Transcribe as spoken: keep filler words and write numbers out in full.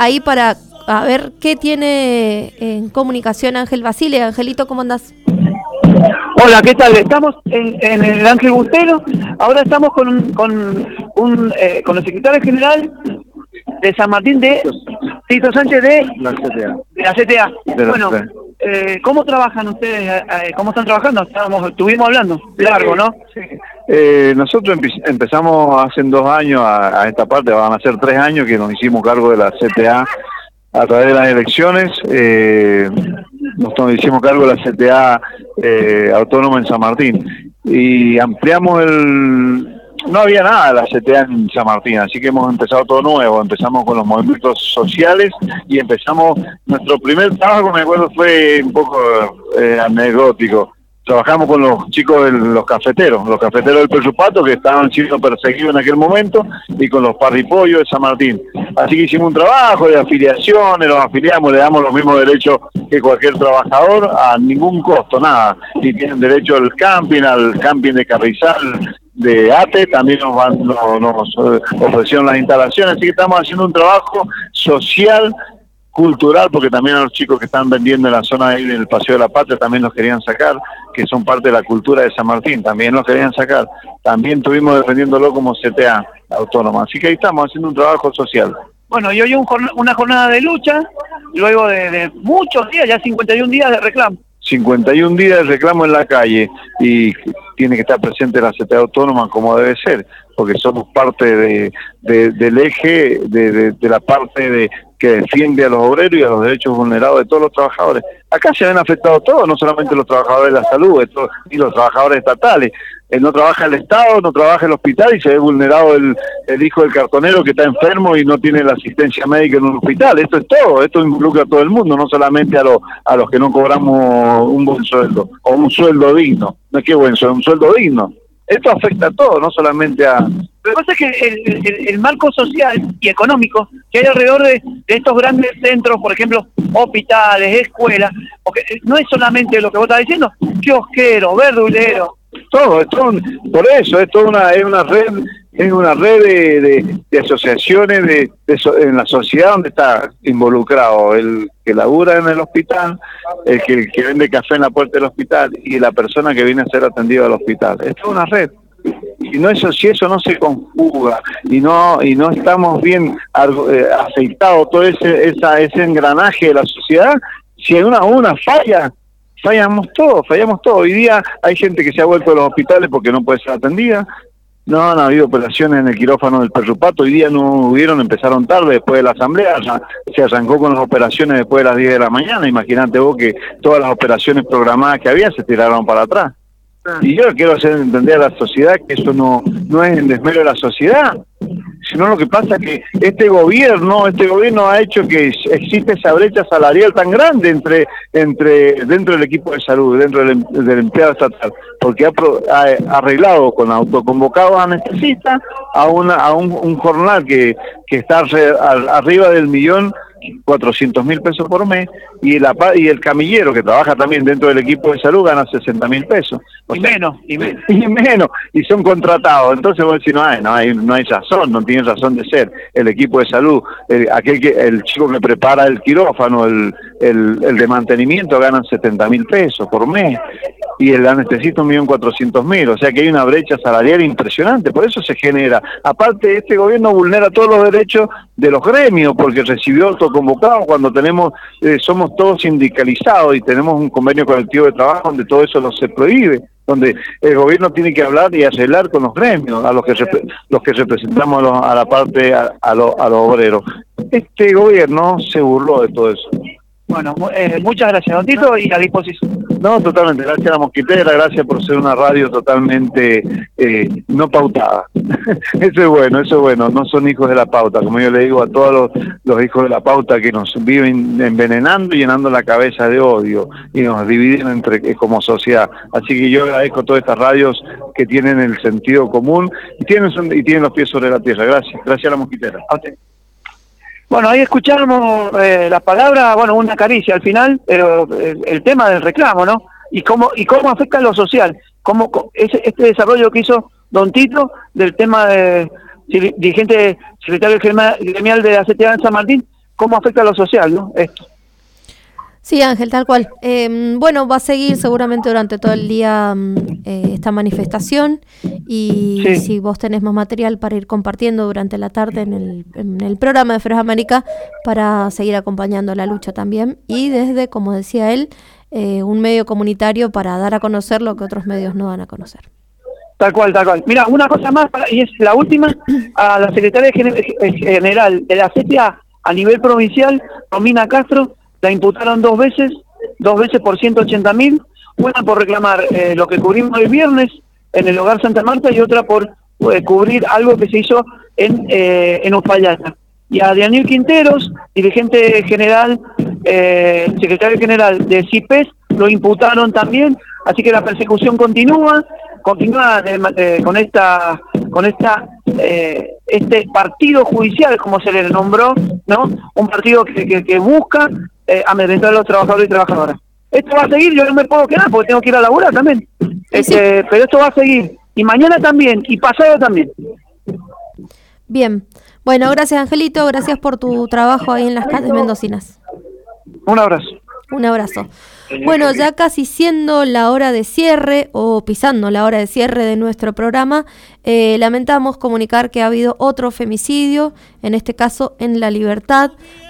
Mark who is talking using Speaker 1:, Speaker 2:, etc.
Speaker 1: ahí para a ver qué tiene en comunicación Ángel Basile. Angelito, ¿cómo andás?
Speaker 2: Hola, ¿qué tal? Estamos en, en el Ángel Bustelo. Ahora estamos con un, con, un, eh, con el secretario general de San Martín, de Tito Sánchez, de
Speaker 3: la C T A.
Speaker 2: De la C T A.
Speaker 3: De la
Speaker 2: bueno,
Speaker 3: C T A.
Speaker 2: Eh, ¿cómo trabajan ustedes? Eh, ¿Cómo están trabajando? Estábamos, estuvimos hablando, largo, ¿no?
Speaker 3: Sí. Eh, nosotros empe- empezamos hace dos años a, a esta parte, van a ser tres años que nos hicimos cargo de la C T A a través de las elecciones. Eh, nos hicimos cargo de la C T A eh, autónoma en San Martín y ampliamos el... No había nada de la C T A en San Martín, así que hemos empezado todo nuevo. Empezamos con los movimientos sociales y empezamos, nuestro primer trabajo, me acuerdo, fue un poco eh, anecdótico. Trabajamos con los chicos de los cafeteros, los cafeteros del Pesupato, que estaban siendo perseguidos en aquel momento, y con los parripollos de San Martín. Así que hicimos un trabajo de afiliaciones, los afiliamos, le damos los mismos derechos que cualquier trabajador, a ningún costo, nada. Y tienen derecho al camping, al camping de Carrizal, de ATE, también nos, van, nos, nos ofrecieron las instalaciones, así que estamos haciendo un trabajo social, cultural, porque también a los chicos que están vendiendo en la zona ahí del Paseo de la Patria también los querían sacar, que son parte de la cultura de San Martín, también los querían sacar, también estuvimos defendiéndolo como C T A autónoma, así que ahí estamos haciendo un trabajo social.
Speaker 2: Bueno, y hoy un jorn- una jornada de lucha, luego de, de muchos días, ya cincuenta y un días de reclamo.
Speaker 3: cincuenta y un días de reclamo en la calle y tiene que estar presente la C T A autónoma como debe ser, porque somos parte de, de, del eje, de, de, de la parte de que defiende a los obreros y a los derechos vulnerados de todos los trabajadores. Acá se ven afectados todos, no solamente los trabajadores de la salud, ni los trabajadores estatales. Eh, no trabaja el Estado, no trabaja el hospital y se ve vulnerado el, el hijo del cartonero que está enfermo y no tiene la asistencia médica en un hospital. Esto es todo, esto involucra a todo el mundo, no solamente a, los a los que no cobramos un buen sueldo o un sueldo digno. No es que buen sueldo, un sueldo digno. Esto afecta a todo, no solamente a...
Speaker 2: Lo que pasa es que el, el, el marco social y económico que hay alrededor de, de estos grandes centros, por ejemplo, hospitales, escuelas, porque no es solamente lo que vos estás diciendo, kiosquero, verdulero.
Speaker 3: Todo, es todo, por eso, es toda una, es una red, es una red de, de, de asociaciones de, de so, en la sociedad donde está involucrado el que labura en el hospital, el que, el que vende café en la puerta del hospital y la persona que viene a ser atendida al hospital. Es toda una red. Y no eso, si eso no se conjuga y no y no estamos bien eh, aceitados todo ese esa, ese engranaje de la sociedad, si hay una una falla, fallamos todos, fallamos todos. Hoy día hay gente que se ha vuelto a los hospitales porque no puede ser atendida. No han habido operaciones en el quirófano del Pesupato, hoy día no hubieron, empezaron tarde después de la asamblea, se arrancó con las operaciones después de las diez de la mañana. Imagínate vos que todas las operaciones programadas que había se tiraron para atrás. Y yo quiero hacer entender a la sociedad que eso no no es en desmero de la sociedad, sino lo que pasa es que este gobierno, este gobierno ha hecho que existe esa brecha salarial tan grande entre entre dentro del equipo de salud, dentro del, del empleado estatal, porque ha, ha arreglado con autoconvocados anestesistas a una a un, un jornal que, que está re, a, arriba del millón cuatrocientos mil pesos por mes, y el, y el camillero que trabaja también dentro del equipo de salud gana sesenta mil pesos.
Speaker 2: O y sea, menos, y menos.
Speaker 3: Y menos, y son contratados. Entonces vos decís, no hay, no hay, no hay razón, no tiene razón de ser. El equipo de salud, el, aquel que, el chico que prepara el quirófano, el, el, el de mantenimiento ganan setenta mil pesos por mes, y el anestesista un millón cuatrocientos mil, o sea que hay una brecha salarial impresionante, por eso se genera. Aparte, este gobierno vulnera todos los derechos de los gremios, porque recibió autoconvocados cuando tenemos, eh, somos todos sindicalizados y tenemos un convenio colectivo de trabajo donde todo eso no se prohíbe, donde el gobierno tiene que hablar y arreglar con los gremios, a los que los que representamos a, los, a la parte, a, a, lo, a los obreros. Este gobierno se burló de todo eso.
Speaker 2: Bueno, eh, muchas gracias, don Tito, y a disposición.
Speaker 3: No, totalmente, gracias a la Mosquitera, gracias por ser una radio totalmente eh, no pautada. Eso es bueno, eso es bueno, no son hijos de la pauta, como yo le digo a todos los, los hijos de la pauta que nos viven envenenando y llenando la cabeza de odio y nos dividen entre eh, como sociedad. Así que yo agradezco a todas estas radios que tienen el sentido común y tienen, y tienen los pies sobre la tierra. Gracias, gracias a la Mosquitera.
Speaker 2: A usted. Bueno, ahí escuchamos eh, las palabras, bueno, una caricia al final, pero el, el tema del reclamo, ¿no? Y cómo y cómo afecta lo social, cómo ese, este desarrollo que hizo don Tito del tema de dirigente secretario gremial de la C T A en San Martín, cómo afecta a lo social, ¿no? Esto.
Speaker 1: Sí, Ángel, tal cual. Eh, bueno, va a seguir seguramente durante todo el día eh, esta manifestación y sí. Si vos tenés más material para ir compartiendo durante la tarde en el, en el programa de Feroz América para seguir acompañando la lucha también y desde, como decía él, eh, un medio comunitario para dar a conocer lo que otros medios no dan a conocer.
Speaker 2: Tal cual, tal cual. Mira, una cosa más, para, y es la última, a la secretaria general de la C T A a nivel provincial, Romina Castro, la imputaron dos veces, dos veces por ciento ochenta mil, una por reclamar eh, lo que cubrimos el viernes en el Hogar Santa Marta y otra por eh, cubrir algo que se hizo en eh, en Uspallata. Y a Daniel Quinteros, dirigente general, eh, secretario general de C I P E S, lo imputaron también, así que la persecución continúa, continúa de, eh, con esta con esta eh, este partido judicial, como se le nombró, ¿no? Un partido que, que, que busca eh, amedrentar a los trabajadores y trabajadoras. Esto va a seguir, yo no me puedo quedar porque tengo que ir a laburar también. Este, sí. Pero esto va a seguir, y mañana también, y pasado también.
Speaker 1: Bien, bueno, gracias Angelito, gracias por tu trabajo ahí en las calles mendocinas.
Speaker 2: Un abrazo.
Speaker 1: Un abrazo. Bueno, ya casi siendo la hora de cierre o pisando la hora de cierre de nuestro programa, eh, lamentamos comunicar que ha habido otro femicidio, en este caso en La Libertad.